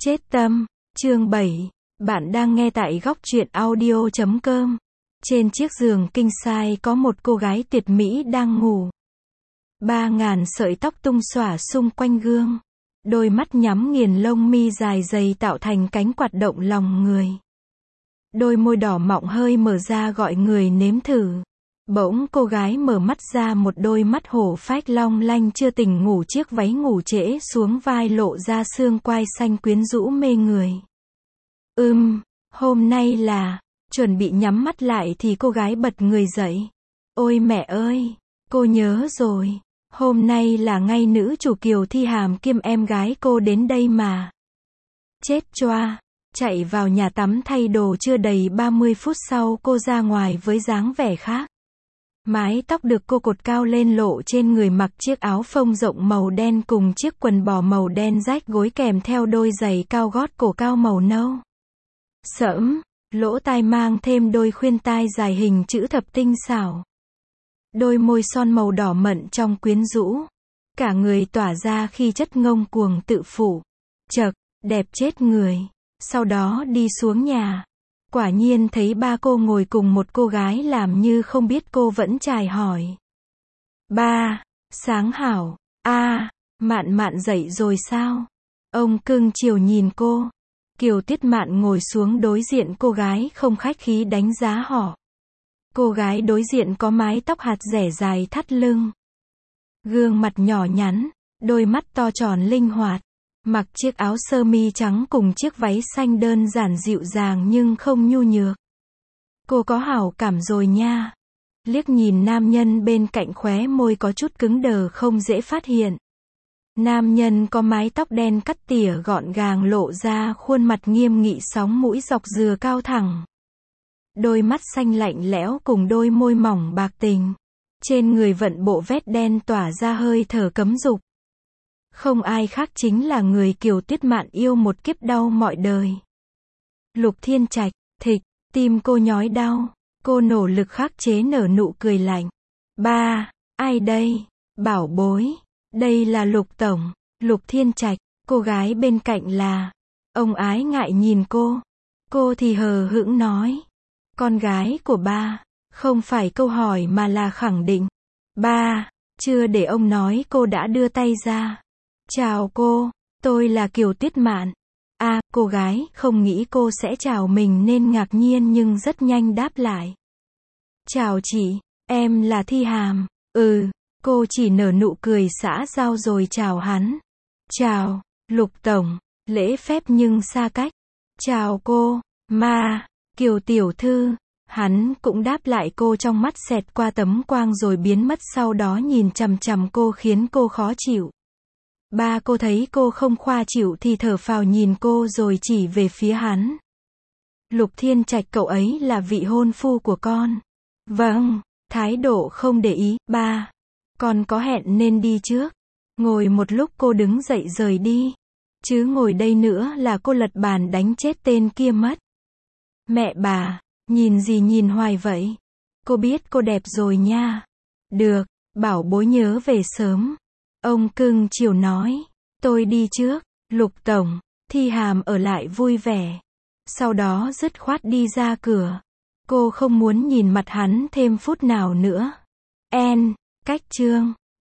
Chết tâm, chương 7. Bạn đang nghe tại góc truyện audio.com. Trên chiếc giường king size có một cô gái tuyệt mỹ đang ngủ. 3.000 sợi tóc tung xõa xung quanh gương. Đôi mắt nhắm nghiền, lông mi dài dày tạo thành cánh quạt động lòng người. Đôi môi đỏ mọng hơi mở ra gọi người nếm thử. Bỗng cô gái mở mắt ra, một đôi mắt hổ phách long lanh chưa tỉnh ngủ, chiếc váy ngủ trễ xuống vai lộ ra xương quai xanh quyến rũ mê người. Hôm nay là, chuẩn bị nhắm mắt lại thì cô gái bật người dậy. Ôi mẹ ơi, cô nhớ rồi, hôm nay là ngày nữ chủ Kiều Thi Hàm kiêm em gái cô đến đây mà. Chết choa, chạy vào nhà tắm thay đồ, chưa đầy 30 phút sau cô ra ngoài với dáng vẻ khác. Mái tóc được cô cột cao lên lộ trên người, mặc chiếc áo phông rộng màu đen cùng chiếc quần bò màu đen rách gối kèm theo đôi giày cao gót cổ cao màu nâu sẫm, lỗ tai mang thêm đôi khuyên tai dài hình chữ thập tinh xảo. Đôi môi son màu đỏ mận trong quyến rũ. Cả người tỏa ra khi chất ngông cuồng tự phụ. Chậc, đẹp chết người. Sau đó đi xuống nhà. Quả nhiên thấy ba cô ngồi cùng một cô gái làm như không biết cô, vẫn chài hỏi. Ba, sáng hảo, Mạn Mạn dậy rồi sao? Ông cưng chiều nhìn cô. Kiều Tuyết Mạn ngồi xuống đối diện cô gái, không khách khí đánh giá họ. Cô gái đối diện có mái tóc hạt rẻ dài thắt lưng. Gương mặt nhỏ nhắn, đôi mắt to tròn linh hoạt. Mặc chiếc áo sơ mi trắng cùng chiếc váy xanh đơn giản dịu dàng nhưng không nhu nhược. Cô có hảo cảm rồi nha. Liếc nhìn nam nhân bên cạnh, khóe môi có chút cứng đờ không dễ phát hiện. Nam nhân có mái tóc đen cắt tỉa gọn gàng lộ ra khuôn mặt nghiêm nghị, sóng mũi dọc dừa cao thẳng. Đôi mắt xanh lạnh lẽo cùng đôi môi mỏng bạc tình. Trên người vận bộ vét đen tỏa ra hơi thở cấm dục. Không ai khác chính là người Kiều Tuyết Mạn yêu một kiếp đau mọi đời. Lục Thiên Trạch, thịch, tim cô nhói đau. Cô nỗ lực khắc chế nở nụ cười lạnh. Ba, ai đây? Bảo bối. Đây là Lục Tổng. Lục Thiên Trạch, cô gái bên cạnh là. Ông ái ngại nhìn cô. Cô thì hờ hững nói. Con gái của ba. Không phải câu hỏi mà là khẳng định. Ba, chưa để ông nói cô đã đưa tay ra. Chào cô, tôi là Kiều Tuyết Mạn. Cô gái không nghĩ cô sẽ chào mình nên ngạc nhiên nhưng rất nhanh đáp lại. Chào chị, em là Thi Hàm. Cô chỉ nở nụ cười xã giao rồi chào hắn. Chào, Lục Tổng, lễ phép nhưng xa cách. Chào cô, Kiều tiểu thư. Hắn cũng đáp lại cô, trong mắt xẹt qua tấm quang rồi biến mất, sau đó nhìn chằm chằm cô khiến cô khó chịu. Ba cô thấy cô không khoa chịu thì thở phào nhìn cô rồi chỉ về phía hắn. Lục Thiên Trạch, cậu ấy là vị hôn phu của con. Vâng, thái độ không để ý. Ba, con có hẹn nên đi trước. Ngồi một lúc cô đứng dậy rời đi. Chứ ngồi đây nữa là cô lật bàn đánh chết tên kia mất. Mẹ bà, nhìn gì nhìn hoài vậy? Cô biết cô đẹp rồi nha. Được, bảo bối nhớ về sớm. Ông cưng chiều nói. Tôi đi trước. Lục Tổng. Thi Hàm ở lại vui vẻ. Sau đó dứt khoát đi ra cửa. Cô không muốn nhìn mặt hắn thêm phút nào nữa. Cách chương